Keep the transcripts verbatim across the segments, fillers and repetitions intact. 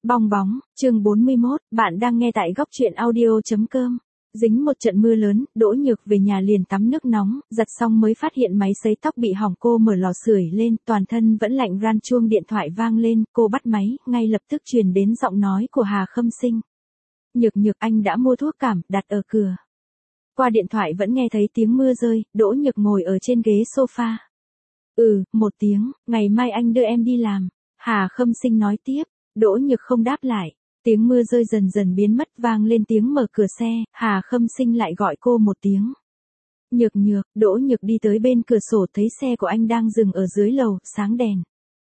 Bong bóng, chương bốn mươi mốt, bạn đang nghe tại góc truyện audio.com. Dính một trận mưa lớn, Đỗ Nhược về nhà liền tắm nước nóng, giặt xong mới phát hiện máy sấy tóc bị hỏng. Cô mở lò sưởi lên, toàn thân vẫn lạnh ran, chuông điện thoại vang lên, cô bắt máy, ngay lập tức truyền đến giọng nói của Hà Khâm Sinh. Nhược Nhược, anh đã mua thuốc cảm, đặt ở cửa. Qua điện thoại vẫn nghe thấy tiếng mưa rơi, Đỗ Nhược ngồi ở trên ghế sofa. Ừ, một tiếng, ngày mai anh đưa em đi làm. Hà Khâm Sinh nói tiếp. Đỗ Nhược không đáp lại, tiếng mưa rơi dần dần biến mất, vang lên tiếng mở cửa xe, Hà Khâm Sinh lại gọi cô một tiếng. Nhược Nhược, Đỗ Nhược đi tới bên cửa sổ thấy xe của anh đang dừng ở dưới lầu, sáng đèn.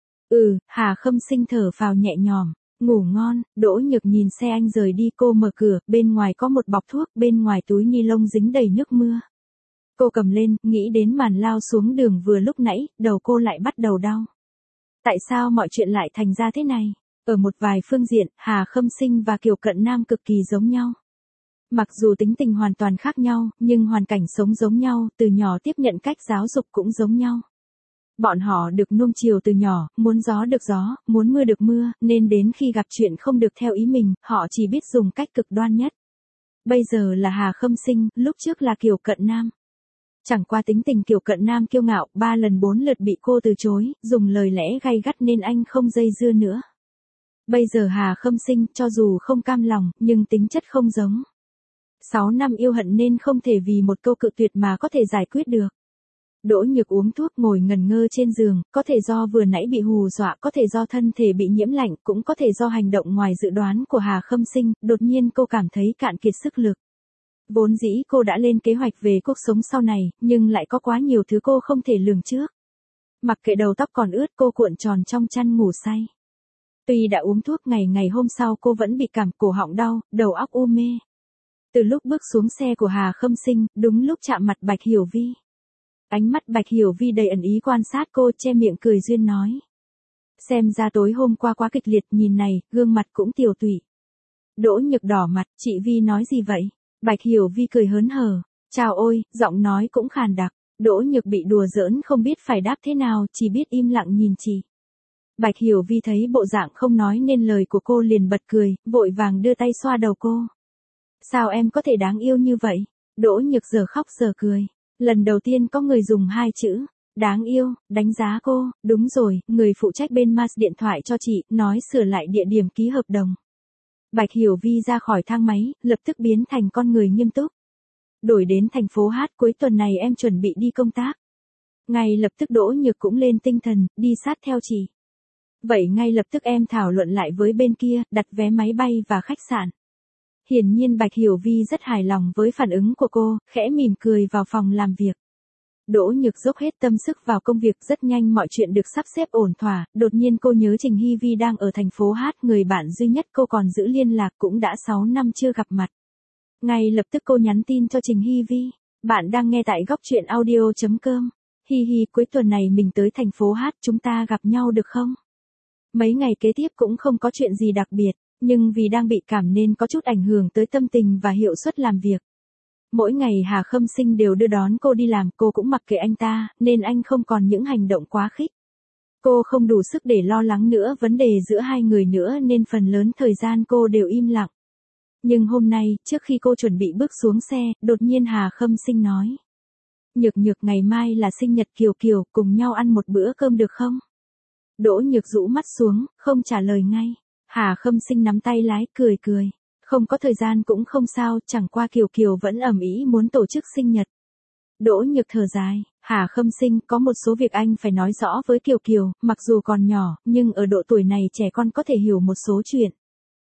Ừ, Hà Khâm Sinh thở phào nhẹ nhõm, ngủ ngon. Đỗ Nhược nhìn xe anh rời đi, cô mở cửa, bên ngoài có một bọc thuốc, bên ngoài túi ni lông dính đầy nước mưa. Cô cầm lên, nghĩ đến màn lao xuống đường vừa lúc nãy, đầu cô lại bắt đầu đau. Tại sao mọi chuyện lại thành ra thế này? Ở một vài phương diện, Hà Khâm Sinh và Kiều Cận Nam cực kỳ giống nhau. Mặc dù tính tình hoàn toàn khác nhau, nhưng hoàn cảnh sống giống nhau, từ nhỏ tiếp nhận cách giáo dục cũng giống nhau. Bọn họ được nuông chiều từ nhỏ, muốn gió được gió, muốn mưa được mưa, nên đến khi gặp chuyện không được theo ý mình, họ chỉ biết dùng cách cực đoan nhất. Bây giờ là Hà Khâm Sinh, lúc trước là Kiều Cận Nam. Chẳng qua tính tình Kiều Cận Nam kiêu ngạo, ba lần bốn lượt bị cô từ chối, dùng lời lẽ gay gắt nên anh không dây dưa nữa. Bây giờ Hà Khâm Sinh, cho dù không cam lòng, nhưng tính chất không giống. Sáu năm yêu hận nên không thể vì một câu cự tuyệt mà có thể giải quyết được. Đỗ Nhược uống thuốc ngồi ngẩn ngơ trên giường, có thể do vừa nãy bị hù dọa, có thể do thân thể bị nhiễm lạnh, cũng có thể do hành động ngoài dự đoán của Hà Khâm Sinh, đột nhiên cô cảm thấy cạn kiệt sức lực. Vốn dĩ cô đã lên kế hoạch về cuộc sống sau này, nhưng lại có quá nhiều thứ cô không thể lường trước. Mặc kệ đầu tóc còn ướt, cô cuộn tròn trong chăn ngủ say. Tuy đã uống thuốc, ngày ngày hôm sau cô vẫn bị cảm, cổ họng đau, đầu óc u mê. Từ lúc bước xuống xe của Hà Khâm Sinh, đúng lúc chạm mặt Bạch Hiểu Vi. Ánh mắt Bạch Hiểu Vi đầy ẩn ý quan sát cô, che miệng cười duyên nói. Xem ra tối hôm qua quá kịch liệt, nhìn này, gương mặt cũng tiều tụy. Đỗ Nhược đỏ mặt, chị Vi nói gì vậy? Bạch Hiểu Vi cười hớn hở. Chào ôi, giọng nói cũng khàn đặc. Đỗ Nhược bị đùa giỡn không biết phải đáp thế nào, chỉ biết im lặng nhìn chị. Bạch Hiểu Vi thấy bộ dạng không nói nên lời của cô liền bật cười, vội vàng đưa tay xoa đầu cô. Sao em có thể đáng yêu như vậy? Đỗ Nhược giờ khóc giờ cười. Lần đầu tiên có người dùng hai chữ, đáng yêu, đánh giá cô. Đúng rồi, người phụ trách bên Mars điện thoại cho chị, nói sửa lại địa điểm ký hợp đồng. Bạch Hiểu Vi ra khỏi thang máy, lập tức biến thành con người nghiêm túc. Đổi đến thành phố Hát, cuối tuần này em chuẩn bị đi công tác. Ngay lập tức Đỗ Nhược cũng lên tinh thần, đi sát theo chị. Vậy ngay lập tức em thảo luận lại với bên kia, đặt vé máy bay và khách sạn. Hiển nhiên Bạch Hiểu Vi rất hài lòng với phản ứng của cô, khẽ mỉm cười vào phòng làm việc. Đỗ Nhược dốc hết tâm sức vào công việc, rất nhanh mọi chuyện được sắp xếp ổn thỏa, đột nhiên cô nhớ Trình Hy Vi đang ở thành phố Hát, người bạn duy nhất cô còn giữ liên lạc, cũng đã sáu năm chưa gặp mặt. Ngay lập tức cô nhắn tin cho Trình Hy Vi, bạn đang nghe tại góc truyện audio.com. Hi hi, cuối tuần này mình tới thành phố Hát, chúng ta gặp nhau được không? Mấy ngày kế tiếp cũng không có chuyện gì đặc biệt, nhưng vì đang bị cảm nên có chút ảnh hưởng tới tâm tình và hiệu suất làm việc. Mỗi ngày Hà Khâm Sinh đều đưa đón cô đi làm, cô cũng mặc kệ anh ta, nên anh không còn những hành động quá khích. Cô không đủ sức để lo lắng nữa vấn đề giữa hai người nữa nên phần lớn thời gian cô đều im lặng. Nhưng hôm nay, trước khi cô chuẩn bị bước xuống xe, đột nhiên Hà Khâm Sinh nói. Nhược Nhược, ngày mai là sinh nhật Kiều Kiều, cùng nhau ăn một bữa cơm được không? Đỗ Nhược rũ mắt xuống, không trả lời ngay. Hà Khâm Sinh nắm tay lái, cười cười. Không có thời gian cũng không sao, chẳng qua Kiều Kiều vẫn ầm ĩ muốn tổ chức sinh nhật. Đỗ Nhược thở dài, Hà Khâm Sinh, có một số việc anh phải nói rõ với Kiều Kiều, mặc dù còn nhỏ, nhưng ở độ tuổi này trẻ con có thể hiểu một số chuyện.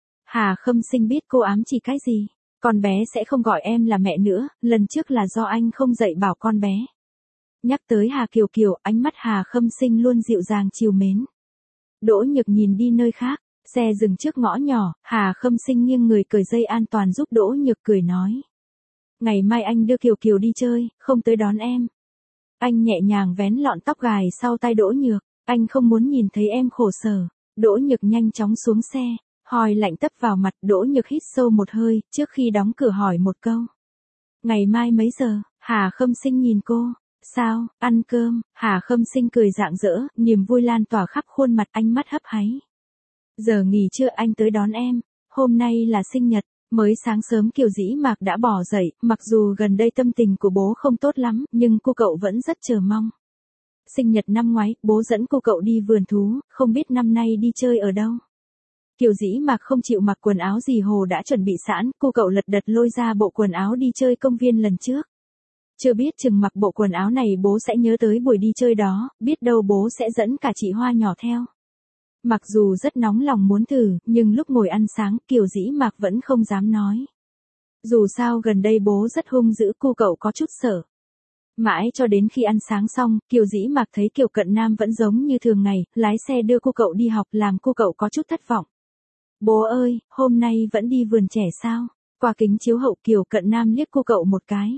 Hà Khâm Sinh biết cô ám chỉ cái gì. Con bé sẽ không gọi em là mẹ nữa, lần trước là do anh không dạy bảo con bé. Nhắc tới Hà Kiều Kiều, ánh mắt Hà Khâm Sinh luôn dịu dàng trìu mến. Đỗ Nhược nhìn đi nơi khác, xe dừng trước ngõ nhỏ, Hà Khâm Sinh nghiêng người cởi dây an toàn giúp Đỗ Nhược, cười nói. Ngày mai anh đưa Kiều Kiều đi chơi, không tới đón em. Anh nhẹ nhàng vén lọn tóc gài sau tai Đỗ Nhược, anh không muốn nhìn thấy em khổ sở. Đỗ Nhược nhanh chóng xuống xe, hòi lạnh tấp vào mặt. Đỗ Nhược hít sâu một hơi, trước khi đóng cửa hỏi một câu. Ngày mai mấy giờ? Hà Khâm Sinh nhìn cô. Sao, ăn cơm? Hà Khâm Sinh cười rạng rỡ, niềm vui lan tỏa khắp khuôn mặt, ánh mắt hấp háy. Giờ nghỉ trưa anh tới đón em, hôm nay là sinh nhật. Mới sáng sớm Kiều Dĩ Mạc đã bỏ dậy, mặc dù gần đây tâm tình của bố không tốt lắm, nhưng cô cậu vẫn rất chờ mong. Sinh nhật năm ngoái, bố dẫn cô cậu đi vườn thú, không biết năm nay đi chơi ở đâu. Kiều Dĩ Mạc không chịu mặc quần áo gì Hồ đã chuẩn bị sẵn, cô cậu lật đật lôi ra bộ quần áo đi chơi công viên lần trước. Chưa biết chừng mặc bộ quần áo này bố sẽ nhớ tới buổi đi chơi đó, biết đâu bố sẽ dẫn cả chị Hoa nhỏ theo. Mặc dù rất nóng lòng muốn thử, nhưng lúc ngồi ăn sáng, Kiều Dĩ Mạc vẫn không dám nói. Dù sao gần đây bố rất hung dữ, cô cậu có chút sợ. Mãi cho đến khi ăn sáng xong, Kiều Dĩ Mạc thấy Kiều Cận Nam vẫn giống như thường ngày, lái xe đưa cô cậu đi học làm cô cậu có chút thất vọng. Bố ơi, hôm nay vẫn đi vườn trẻ sao? Qua kính chiếu hậu Kiều Cận Nam liếc cô cậu một cái.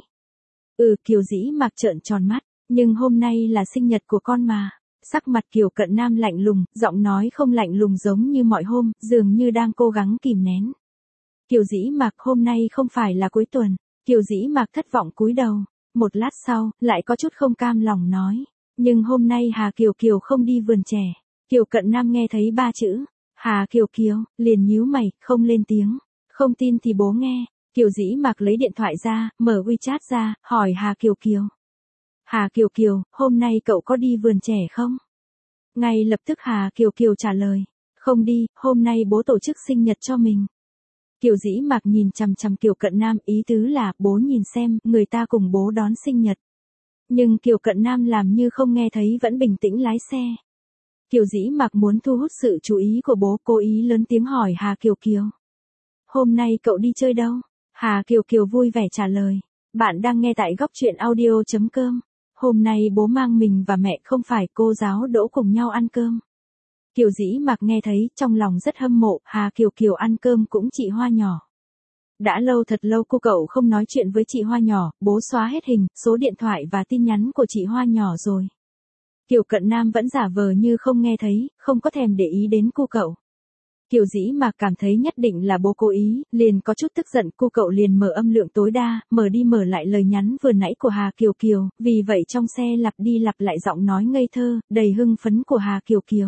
Ừ, Kiều Dĩ Mạc trợn tròn mắt, nhưng hôm nay là sinh nhật của con mà. Sắc mặt Kiều Cận Nam lạnh lùng, giọng nói không lạnh lùng giống như mọi hôm, dường như đang cố gắng kìm nén. Kiều Dĩ Mạc, hôm nay không phải là cuối tuần. Kiều Dĩ Mạc thất vọng cúi đầu. Một lát sau, lại có chút không cam lòng nói. Nhưng hôm nay Hà Kiều Kiều không đi vườn trẻ. Kiều Cận Nam nghe thấy ba chữ Hà Kiều Kiều, liền nhíu mày, không lên tiếng. Không tin thì bố nghe. Kiều Dĩ Mạc lấy điện thoại ra, mở WeChat ra, hỏi Hà Kiều Kiều. Hà Kiều Kiều, hôm nay cậu có đi vườn trẻ không? Ngay lập tức Hà Kiều Kiều trả lời. Không đi, hôm nay bố tổ chức sinh nhật cho mình. Kiều Dĩ Mạc nhìn chằm chằm Kiều Cận Nam, ý tứ là bố nhìn xem, người ta cùng bố đón sinh nhật. Nhưng Kiều Cận Nam làm như không nghe thấy vẫn bình tĩnh lái xe. Kiều Dĩ Mạc muốn thu hút sự chú ý của bố, cố ý lớn tiếng hỏi Hà Kiều Kiều. Hôm nay cậu đi chơi đâu? Hà Kiều Kiều vui vẻ trả lời. Bạn đang nghe tại góc truyện audio chấm com. Hôm nay bố mang mình và mẹ không phải cô giáo Đỗ cùng nhau ăn cơm. Kiều Dĩ Mạc nghe thấy, trong lòng rất hâm mộ, Hà Kiều Kiều ăn cơm cũng chị Hoa nhỏ. Đã lâu thật lâu cô cậu không nói chuyện với chị Hoa nhỏ, bố xóa hết hình, số điện thoại và tin nhắn của chị Hoa nhỏ rồi. Kiều Cận Nam vẫn giả vờ như không nghe thấy, không có thèm để ý đến cô cậu. Kiều Dĩ Mạc cảm thấy nhất định là bố cố ý, liền có chút tức giận, cô cậu liền mở âm lượng tối đa, mở đi mở lại lời nhắn vừa nãy của Hà Kiều Kiều, vì vậy trong xe lặp đi lặp lại giọng nói ngây thơ, đầy hưng phấn của Hà Kiều Kiều.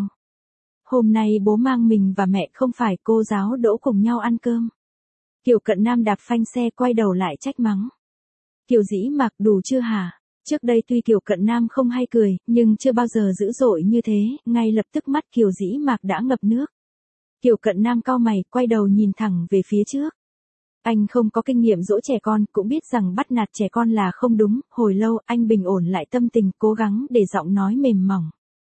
Hôm nay bố mang mình và mẹ không phải cô giáo Đỗ cùng nhau ăn cơm. Kiều Cận Nam đạp phanh xe quay đầu lại trách mắng. Kiều Dĩ Mạc, đủ chưa hả? Trước đây tuy Kiều Cận Nam không hay cười, nhưng chưa bao giờ dữ dội như thế, ngay lập tức mắt Kiều Dĩ Mạc đã ngập nước. Kiều Cận Nam cau mày, quay đầu nhìn thẳng về phía trước. Anh không có kinh nghiệm dỗ trẻ con, cũng biết rằng bắt nạt trẻ con là không đúng, hồi lâu anh bình ổn lại tâm tình, cố gắng để giọng nói mềm mỏng.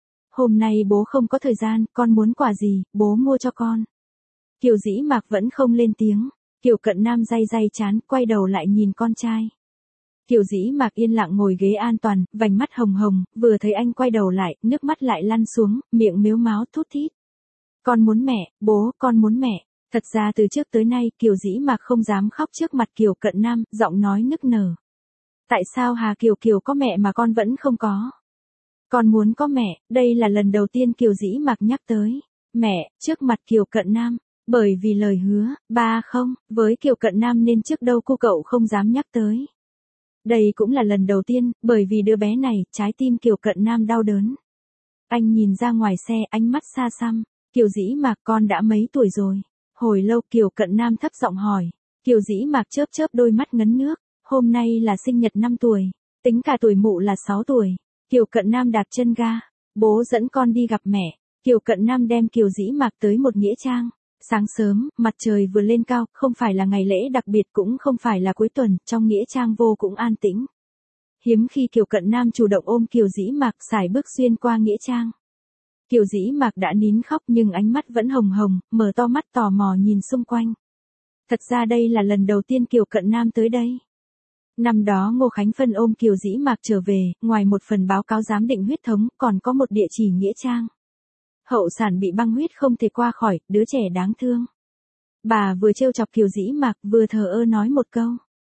Hôm nay bố không có thời gian, con muốn quà gì, bố mua cho con. Kiều Dĩ Mạc vẫn không lên tiếng. Kiều Cận Nam day day chán, quay đầu lại nhìn con trai. Kiều Dĩ Mạc yên lặng ngồi ghế an toàn, vành mắt hồng hồng, vừa thấy anh quay đầu lại, nước mắt lại lăn xuống, miệng mếu máo thút thít. Con muốn mẹ, bố, con muốn mẹ. Thật ra từ trước tới nay, Kiều Dĩ Mạc không dám khóc trước mặt Kiều Cận Nam, giọng nói nức nở. Tại sao Hà Kiều Kiều có mẹ mà con vẫn không có? Con muốn có mẹ, đây là lần đầu tiên Kiều Dĩ Mạc nhắc tới mẹ, trước mặt Kiều Cận Nam. Bởi vì lời hứa, ba không, với Kiều Cận Nam nên trước đâu cô cậu không dám nhắc tới. Đây cũng là lần đầu tiên, bởi vì đứa bé này, trái tim Kiều Cận Nam đau đớn. Anh nhìn ra ngoài xe, ánh mắt xa xăm. Kiều Dĩ Mạc, con đã mấy tuổi rồi? Hồi lâu Kiều Cận Nam thấp giọng hỏi. Kiều Dĩ Mạc chớp chớp đôi mắt ngấn nước. Hôm nay là sinh nhật năm tuổi. Tính cả tuổi mụ là sáu tuổi. Kiều Cận Nam đạp chân ga. Bố dẫn con đi gặp mẹ. Kiều Cận Nam đem Kiều Dĩ Mạc tới một nghĩa trang. Sáng sớm, mặt trời vừa lên cao, không phải là ngày lễ đặc biệt cũng không phải là cuối tuần, trong nghĩa trang vô cũng an tĩnh. Hiếm khi Kiều Cận Nam chủ động ôm Kiều Dĩ Mạc sải bước xuyên qua nghĩa trang. Kiều Dĩ Mạc đã nín khóc nhưng ánh mắt vẫn hồng hồng, mở to mắt tò mò nhìn xung quanh. Thật ra đây là lần đầu tiên Kiều Cận Nam tới đây. Năm đó Ngô Khánh Phân ôm Kiều Dĩ Mạc trở về, ngoài một phần báo cáo giám định huyết thống, còn có một địa chỉ nghĩa trang. Hậu sản bị băng huyết không thể qua khỏi, đứa trẻ đáng thương. Bà vừa trêu chọc Kiều Dĩ Mạc, vừa thờ ơ nói một câu.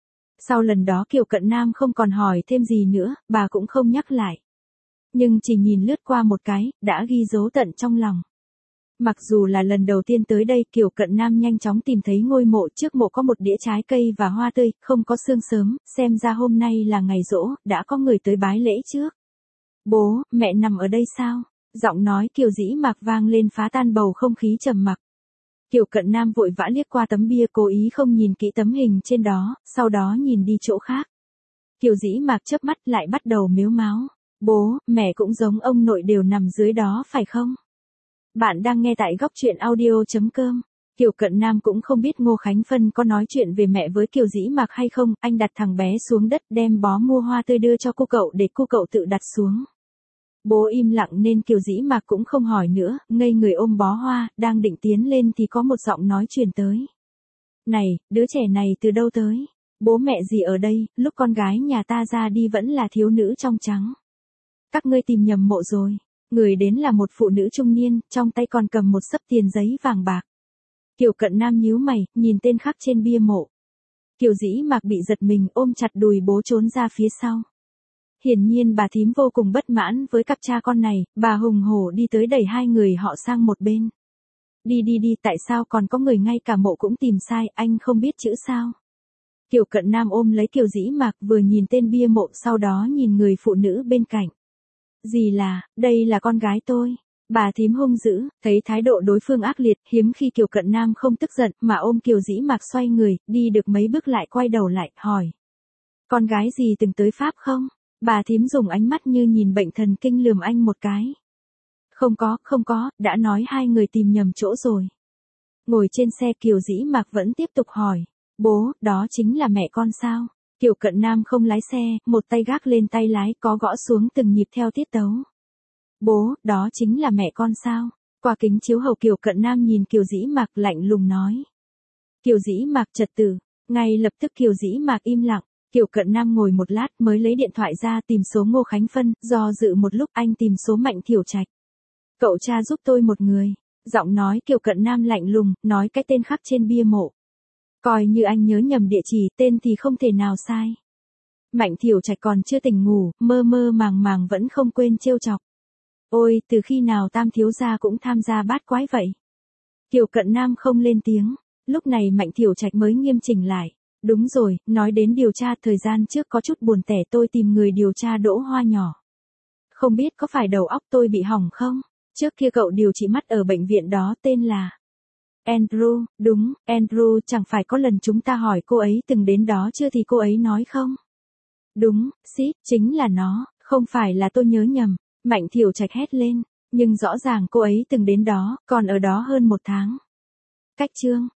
Sau lần đó Kiều Cận Nam không còn hỏi thêm gì nữa, bà cũng không nhắc lại. Nhưng chỉ nhìn lướt qua một cái, đã ghi dấu tận trong lòng. Mặc dù là lần đầu tiên tới đây, Kiều Cận Nam nhanh chóng tìm thấy ngôi mộ, trước mộ có một đĩa trái cây và hoa tươi, không có sương sớm, xem ra hôm nay là ngày giỗ, đã có người tới bái lễ trước. Bố, mẹ nằm ở đây sao? Giọng nói Kiều Dĩ Mạc vang lên phá tan bầu không khí trầm mặc. Kiều Cận Nam vội vã liếc qua tấm bia cố ý không nhìn kỹ tấm hình trên đó, sau đó nhìn đi chỗ khác. Kiều Dĩ Mạc chớp mắt lại bắt đầu mếu máo. Bố, mẹ cũng giống ông nội đều nằm dưới đó phải không? Bạn đang nghe tại góc truyện audio.com. Kiều Cận Nam cũng không biết Ngô Khánh Phân có nói chuyện về mẹ với Kiều Dĩ Mạc hay không, anh đặt thằng bé xuống đất đem bó mua hoa tươi đưa cho cô cậu để cô cậu tự đặt xuống. Bố im lặng nên Kiều Dĩ Mạc cũng không hỏi nữa, ngây người ôm bó hoa, đang định tiến lên thì có một giọng nói truyền tới. Này, đứa trẻ này từ đâu tới? Bố mẹ gì ở đây, lúc con gái nhà ta ra đi vẫn là thiếu nữ trong trắng. Các ngươi tìm nhầm mộ rồi. Người đến là một phụ nữ trung niên, trong tay còn cầm một xấp tiền giấy vàng bạc. Kiều Cận Nam nhíu mày, nhìn tên khắc trên bia mộ. Kiều Dĩ Mạc bị giật mình ôm chặt đùi bố trốn ra phía sau. Hiển nhiên bà thím vô cùng bất mãn với cặp cha con này, bà hùng hổ đi tới đẩy hai người họ sang một bên. Đi đi đi, tại sao còn có người ngay cả mộ cũng tìm sai, anh không biết chữ sao? Kiều Cận Nam ôm lấy Kiều Dĩ Mạc vừa nhìn tên bia mộ sau đó nhìn người phụ nữ bên cạnh. Dì là, đây là con gái tôi. Bà thím hung dữ, thấy thái độ đối phương ác liệt, hiếm khi Kiều Cận Nam không tức giận mà ôm Kiều Dĩ Mạc xoay người, đi được mấy bước lại quay đầu lại, hỏi. Con gái dì từng tới Pháp không? Bà thím dùng ánh mắt như nhìn bệnh thần kinh lườm anh một cái. Không có, không có, đã nói hai người tìm nhầm chỗ rồi. Ngồi trên xe Kiều Dĩ Mạc vẫn tiếp tục hỏi. Bố, đó chính là mẹ con sao? Kiều Cận Nam không lái xe, một tay gác lên tay lái có gõ xuống từng nhịp theo tiết tấu. Bố, đó chính là mẹ con sao? Qua kính chiếu hậu Kiều Cận Nam nhìn Kiều Dĩ Mạc lạnh lùng nói. Kiều Dĩ Mạc trật tự, ngay lập tức Kiều Dĩ Mạc im lặng. Kiều Cận Nam ngồi một lát mới lấy điện thoại ra tìm số Ngô Khánh Phân, do dự một lúc anh tìm số Mạnh Thiểu Trạch. Cậu cha giúp tôi một người. Giọng nói Kiều Cận Nam lạnh lùng, nói cái tên khắc trên bia mộ. Coi như anh nhớ nhầm địa chỉ, tên thì không thể nào sai. Mạnh Thiểu Trạch còn chưa tỉnh ngủ, mơ mơ màng màng vẫn không quên trêu chọc. Ôi, từ khi nào Tam thiếu gia cũng tham gia bát quái vậy? Kiều Cận Nam không lên tiếng, lúc này Mạnh Thiểu Trạch mới nghiêm chỉnh lại. Đúng rồi, nói đến điều tra, thời gian trước có chút buồn tẻ tôi tìm người điều tra Đỗ Hoa nhỏ. Không biết có phải đầu óc tôi bị hỏng không? Trước kia cậu điều trị mắt ở bệnh viện đó tên là Andrew, đúng, Andrew, chẳng phải có lần chúng ta hỏi cô ấy từng đến đó chưa thì cô ấy nói không? Đúng, xít, chính là nó, không phải là tôi nhớ nhầm. Mạnh Thiểu Trạch hét lên, nhưng rõ ràng cô ấy từng đến đó, còn ở đó hơn một tháng. Cách chương